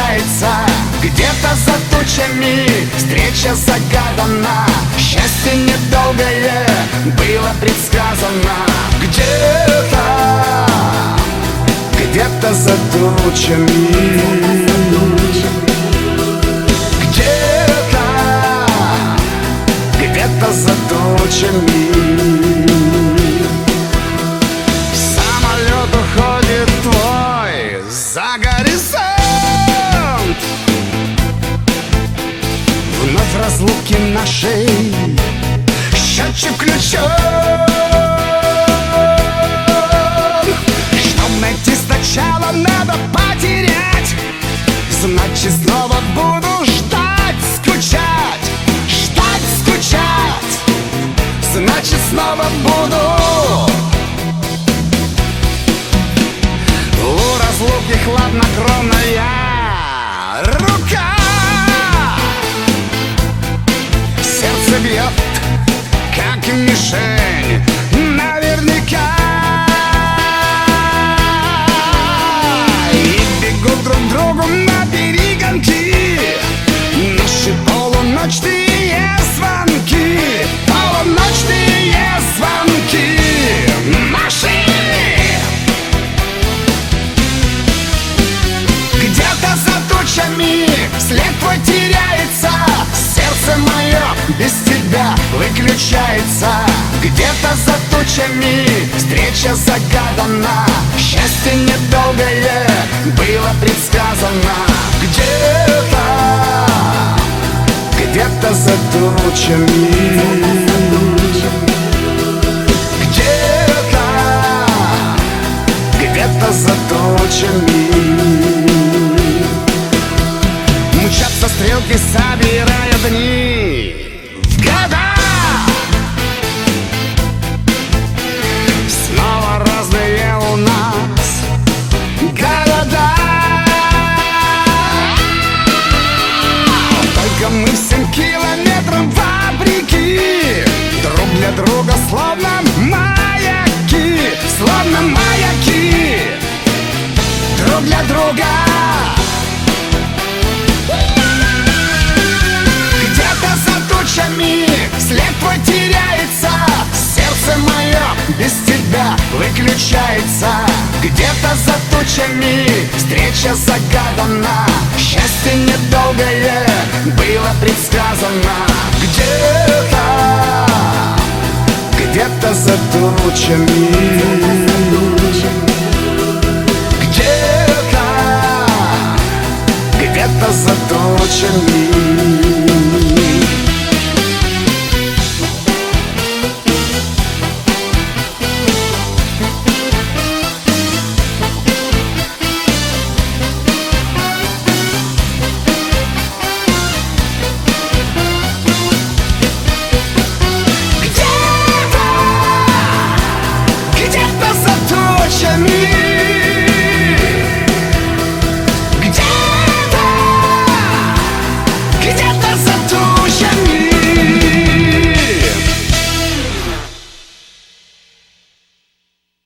выключается. Где-то за тучами встреча загадана. Счастье недолгое было предсказано. Где-то за тучами, где-то за тучами. Самолет уходит твой за горизонт. Вновь разлуки нашей, счетчик включен. Чтоб найти сначала надо потерять. Значит снова буду ждать, скучать. Ждать, скучать. Значит снова буду. У разлуки хладнокровная рука. Сердце бьет, как мишень, наверняка. И бегут друг другу на перегонки наши полуночные звонки. Полуночные звонки наши. Где-то за тучами след твой теряется. Сердце мое без тебя выключается. Где-то за тучами встреча загадана. Счастье недолгое было предсказано. Где-то за тучами, где-то за тучами. Мчатся стрелки, собирая дни в года. Снова разные у нас города. Только мы 7 километров вопреки друг для друга, словно маяки. Словно маяки друг для друга. Где-то за тучами след твой теряется. Сердце мое без тебя выключается. Где-то за тучами встреча загадана. Счастье недолгое было предсказано. Где-то за тучами, где-то за тучами.